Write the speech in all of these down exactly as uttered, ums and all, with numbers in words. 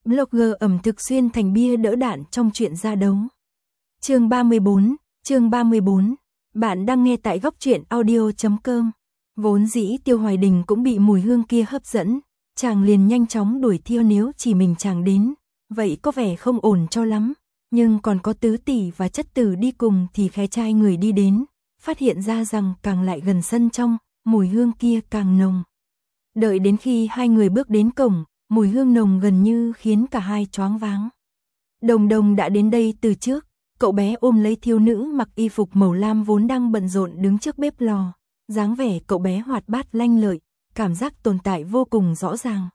Blogger ẩm thực xuyên thành bia đỡ đạn trong chuyện ra đấu. Chương ba mươi bốn, chương ba mươi bốn. Bạn đang nghe tại góc truyện audio chấm com. Vốn dĩ Tiêu Hoài Đình cũng bị mùi hương kia hấp dẫn, chàng liền nhanh chóng đuổi theo, nếu chỉ mình chàng đến, vậy có vẻ không ổn cho lắm, nhưng còn có tứ tỷ và chất tử đi cùng thì khé trai người đi đến, phát hiện ra rằng càng lại gần sân trong, mùi hương kia càng nồng. Đợi đến khi hai người bước đến cổng, mùi hương nồng gần như khiến cả hai choáng váng. Đồng Đồng đã đến đây từ trước, cậu bé ôm lấy thiếu nữ mặc y phục màu lam vốn đang bận rộn đứng trước bếp lò, dáng vẻ cậu bé hoạt bát lanh lợi, cảm giác tồn tại vô cùng rõ ràng.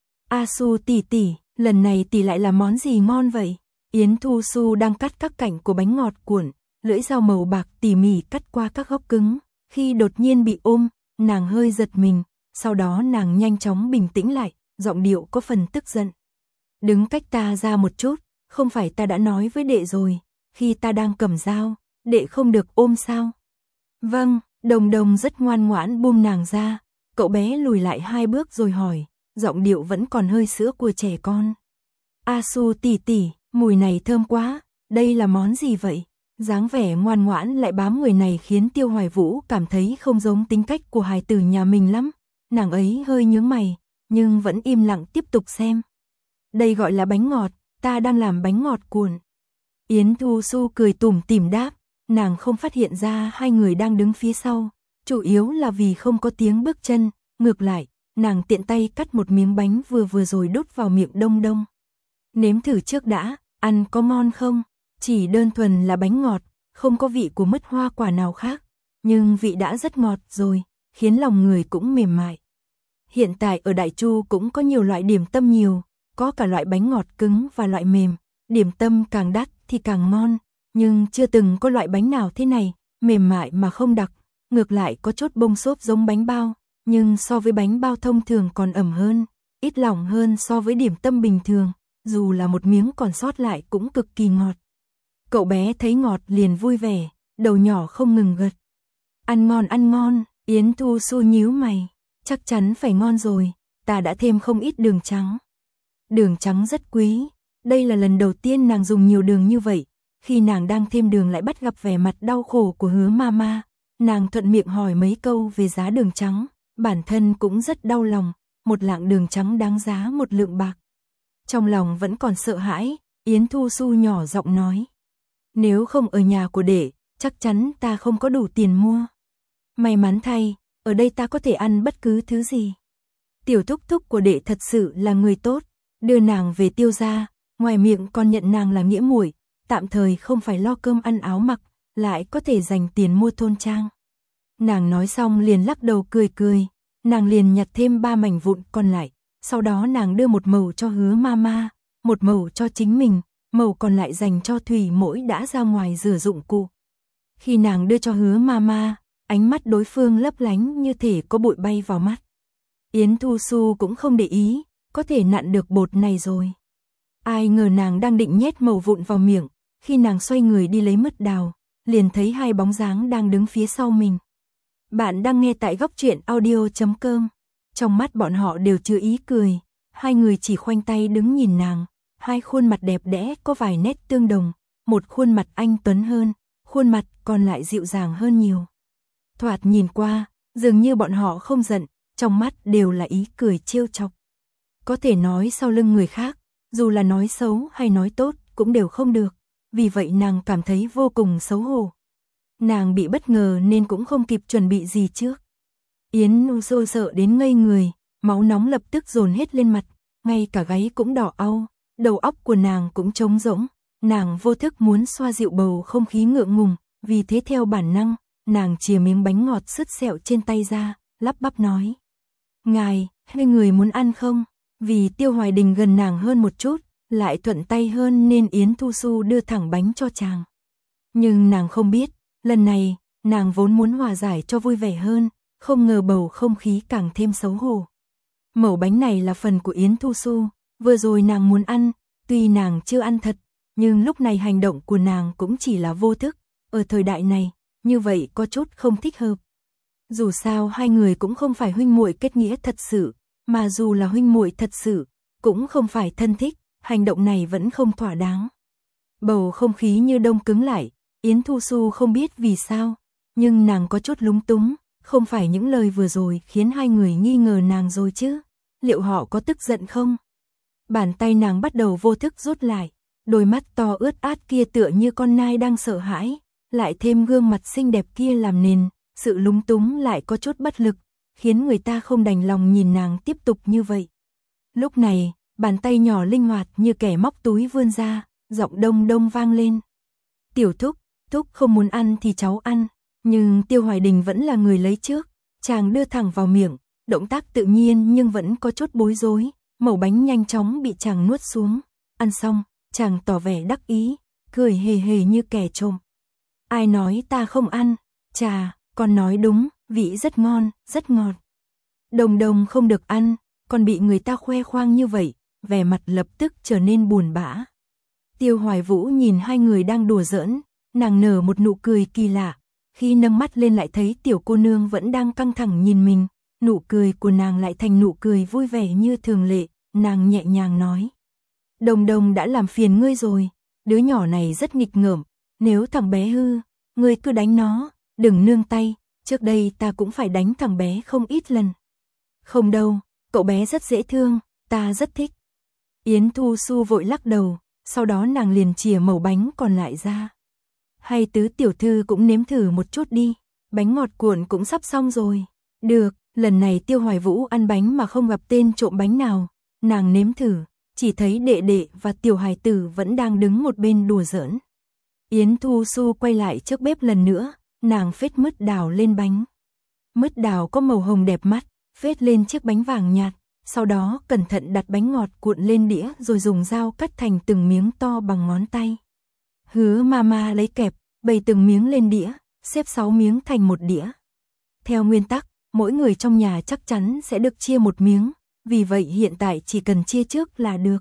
A Su tỷ tỷ, lần này tỷ lại làm món gì ngon vậy? Yến Thu Su đang cắt các cạnh của bánh ngọt cuộn, lưỡi dao màu bạc tỉ mỉ cắt qua các góc cứng, khi đột nhiên bị ôm, nàng hơi giật mình, sau đó nàng nhanh chóng bình tĩnh lại, giọng điệu có phần tức giận. Đứng cách ta ra một chút, không phải ta đã nói với đệ rồi, khi ta đang cầm dao, đệ không được ôm sao? Vâng, Đồng Đồng rất ngoan ngoãn buông nàng ra, cậu bé lùi lại hai bước rồi hỏi, giọng điệu vẫn còn hơi sữa của trẻ con. A Su tỷ tỷ, mùi này thơm quá, đây là món gì vậy? Dáng vẻ ngoan ngoãn lại bám người này khiến Tiêu Hoài Vũ cảm thấy không giống tính cách của hài tử nhà mình lắm, nàng ấy hơi nhướng mày, nhưng vẫn im lặng tiếp tục xem. Đây gọi là bánh ngọt, ta đang làm bánh ngọt cuộn. Yến Thu Su cười tủm tỉm đáp, nàng không phát hiện ra hai người đang đứng phía sau, chủ yếu là vì không có tiếng bước chân, ngược lại, nàng tiện tay cắt một miếng bánh vừa vừa rồi đút vào miệng Đông Đông. Nếm thử trước đã, ăn có ngon không? Chỉ đơn thuần là bánh ngọt, không có vị của mứt hoa quả nào khác, nhưng vị đã rất ngọt rồi, khiến lòng người cũng mềm mại. Hiện tại ở Đại Chu cũng có nhiều loại điểm tâm nhiều, có cả loại bánh ngọt cứng và loại mềm, điểm tâm càng đắt thì càng ngon, nhưng chưa từng có loại bánh nào thế này, mềm mại mà không đặc, ngược lại có chốt bông xốp giống bánh bao, nhưng so với bánh bao thông thường còn ẩm hơn, ít lỏng hơn so với điểm tâm bình thường, dù là một miếng còn sót lại cũng cực kỳ ngọt. Cậu bé thấy ngọt liền vui vẻ, đầu nhỏ không ngừng gật. Ăn ngon ăn ngon, Yến Thu Su nhíu mày, chắc chắn phải ngon rồi, ta đã thêm không ít đường trắng. Đường trắng rất quý, đây là lần đầu tiên nàng dùng nhiều đường như vậy, khi nàng đang thêm đường lại bắt gặp vẻ mặt đau khổ của Hứa Mama, nàng thuận miệng hỏi mấy câu về giá đường trắng, bản thân cũng rất đau lòng, một lạng đường trắng đáng giá một lượng bạc. Trong lòng vẫn còn sợ hãi, Yến Thu Su nhỏ giọng nói, nếu không ở nhà của đệ, chắc chắn ta không có đủ tiền mua. May mắn thay, ở đây ta có thể ăn bất cứ thứ gì. Tiểu thúc thúc của đệ thật sự là người tốt, đưa nàng về Tiêu gia, ngoài miệng còn nhận nàng là nghĩa muội, tạm thời không phải lo cơm ăn áo mặc, lại có thể dành tiền mua thôn trang. Nàng nói xong liền lắc đầu cười cười, nàng liền nhặt thêm ba mảnh vụn còn lại, sau đó nàng đưa một mẩu cho Hứa Mama, một mẩu cho chính mình, mẩu còn lại dành cho Thủy Mỗi đã ra ngoài rửa dụng cụ. Khi nàng đưa cho Hứa Mama, ánh mắt đối phương lấp lánh như thể có bụi bay vào mắt. Yến Thu Su cũng không để ý, có thể nặn được bột này rồi. Ai ngờ nàng đang định nhét mẩu vụn vào miệng, khi nàng xoay người đi lấy mứt đào, liền thấy hai bóng dáng đang đứng phía sau mình. Bạn đang nghe tại góc truyện audio chấm com. Trong mắt bọn họ đều chưa ý cười, hai người chỉ khoanh tay đứng nhìn nàng, hai khuôn mặt đẹp đẽ có vài nét tương đồng, một khuôn mặt anh tuấn hơn, khuôn mặt còn lại dịu dàng hơn nhiều. Thoạt nhìn qua, dường như bọn họ không giận, trong mắt đều là ý cười trêu chọc. Có thể nói sau lưng người khác, dù là nói xấu hay nói tốt cũng đều không được, vì vậy nàng cảm thấy vô cùng xấu hổ. Nàng bị bất ngờ nên cũng không kịp chuẩn bị gì trước. Yến Nu Xô sợ đến ngây người, máu nóng lập tức dồn hết lên mặt, ngay cả gáy cũng đỏ au, đầu óc của nàng cũng trống rỗng, nàng vô thức muốn xoa dịu bầu không khí ngượng ngùng, vì thế theo bản năng, nàng chìa miếng bánh ngọt sứt sẹo trên tay ra, lắp bắp nói. Ngài, hai người muốn ăn không? Vì Tiêu Hoài Đình gần nàng hơn một chút, lại thuận tay hơn nên Yến Thu Su đưa thẳng bánh cho chàng. Nhưng nàng không biết, lần này, nàng vốn muốn hòa giải cho vui vẻ hơn, không ngờ bầu không khí càng thêm xấu hổ. Mẩu bánh này là phần của Yến Thu Su, vừa rồi nàng muốn ăn, tuy nàng chưa ăn thật, nhưng lúc này hành động của nàng cũng chỉ là vô thức, ở thời đại này, như vậy có chút không thích hợp. Dù sao hai người cũng không phải huynh muội kết nghĩa thật sự, mà dù là huynh muội thật sự, cũng không phải thân thích, hành động này vẫn không thỏa đáng. Bầu không khí như đông cứng lại, Yến Thu Xu không biết vì sao, nhưng nàng có chút lúng túng, không phải những lời vừa rồi khiến hai người nghi ngờ nàng rồi chứ, liệu họ có tức giận không? Bàn tay nàng bắt đầu vô thức rút lại, đôi mắt to ướt át kia tựa như con nai đang sợ hãi, lại thêm gương mặt xinh đẹp kia làm nền, sự lúng túng lại có chút bất lực, khiến người ta không đành lòng nhìn nàng tiếp tục như vậy. Lúc này, bàn tay nhỏ linh hoạt như kẻ móc túi vươn ra, giọng đông đông vang lên. Tiểu Thúc, Thúc không muốn ăn thì cháu ăn, nhưng Tiêu Hoài Đình vẫn là người lấy trước, chàng đưa thẳng vào miệng, động tác tự nhiên nhưng vẫn có chút bối rối, mẩu bánh nhanh chóng bị chàng nuốt xuống, ăn xong, chàng tỏ vẻ đắc ý, cười hề hề như kẻ trộm. Ai nói ta không ăn, chà, con nói đúng, vị rất ngon, rất ngọt. Đồng đồng không được ăn, còn bị người ta khoe khoang như vậy, vẻ mặt lập tức trở nên buồn bã. Tiêu Hoài Vũ nhìn hai người đang đùa giỡn, nàng nở một nụ cười kỳ lạ, khi nâng mắt lên lại thấy tiểu cô nương vẫn đang căng thẳng nhìn mình, nụ cười của nàng lại thành nụ cười vui vẻ như thường lệ, nàng nhẹ nhàng nói. Đồng đồng đã làm phiền ngươi rồi, đứa nhỏ này rất nghịch ngợm, nếu thằng bé hư, ngươi cứ đánh nó, đừng nương tay, trước đây ta cũng phải đánh thằng bé không ít lần. Không đâu, cậu bé rất dễ thương, ta rất thích. Yến Thu Xu vội lắc đầu, sau đó nàng liền chìa mẩu bánh còn lại ra. Hay tứ tiểu thư cũng nếm thử một chút đi, bánh ngọt cuộn cũng sắp xong rồi. Được, lần này Tiêu Hoài Vũ ăn bánh mà không gặp tên trộm bánh nào, nàng nếm thử, chỉ thấy đệ đệ và tiểu hài tử vẫn đang đứng một bên đùa giỡn. Yến Thu Xu quay lại trước bếp lần nữa, nàng phết mứt đào lên bánh. Mứt đào có màu hồng đẹp mắt, phết lên chiếc bánh vàng nhạt, sau đó cẩn thận đặt bánh ngọt cuộn lên đĩa rồi dùng dao cắt thành từng miếng to bằng ngón tay. Hứa Mama lấy kẹp, bày từng miếng lên đĩa, xếp sáu miếng thành một đĩa. Theo nguyên tắc, mỗi người trong nhà chắc chắn sẽ được chia một miếng, vì vậy hiện tại chỉ cần chia trước là được.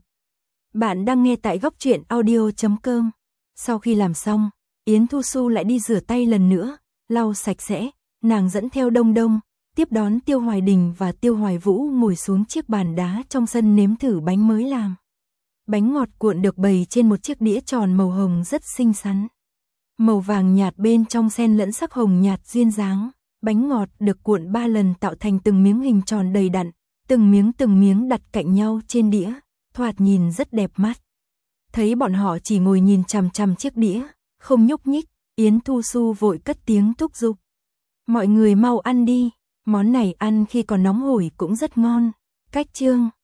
Bạn đang nghe tại góc truyện audio chấm com. Sau khi làm xong, Yến Thu Xu lại đi rửa tay lần nữa, lau sạch sẽ, nàng dẫn theo Đông Đông, tiếp đón Tiêu Hoài Đình và Tiêu Hoài Vũ ngồi xuống chiếc bàn đá trong sân nếm thử bánh mới làm. Bánh ngọt cuộn được bày trên một chiếc đĩa tròn màu hồng rất xinh xắn. Màu vàng nhạt bên trong xen lẫn sắc hồng nhạt duyên dáng, bánh ngọt được cuộn ba lần tạo thành từng miếng hình tròn đầy đặn, từng miếng từng miếng đặt cạnh nhau trên đĩa, thoạt nhìn rất đẹp mắt. Thấy bọn họ chỉ ngồi nhìn chằm chằm chiếc đĩa, không nhúc nhích, Yến Thu Xu vội cất tiếng thúc giục. Mọi người mau ăn đi, món này ăn khi còn nóng hổi cũng rất ngon. Cách chương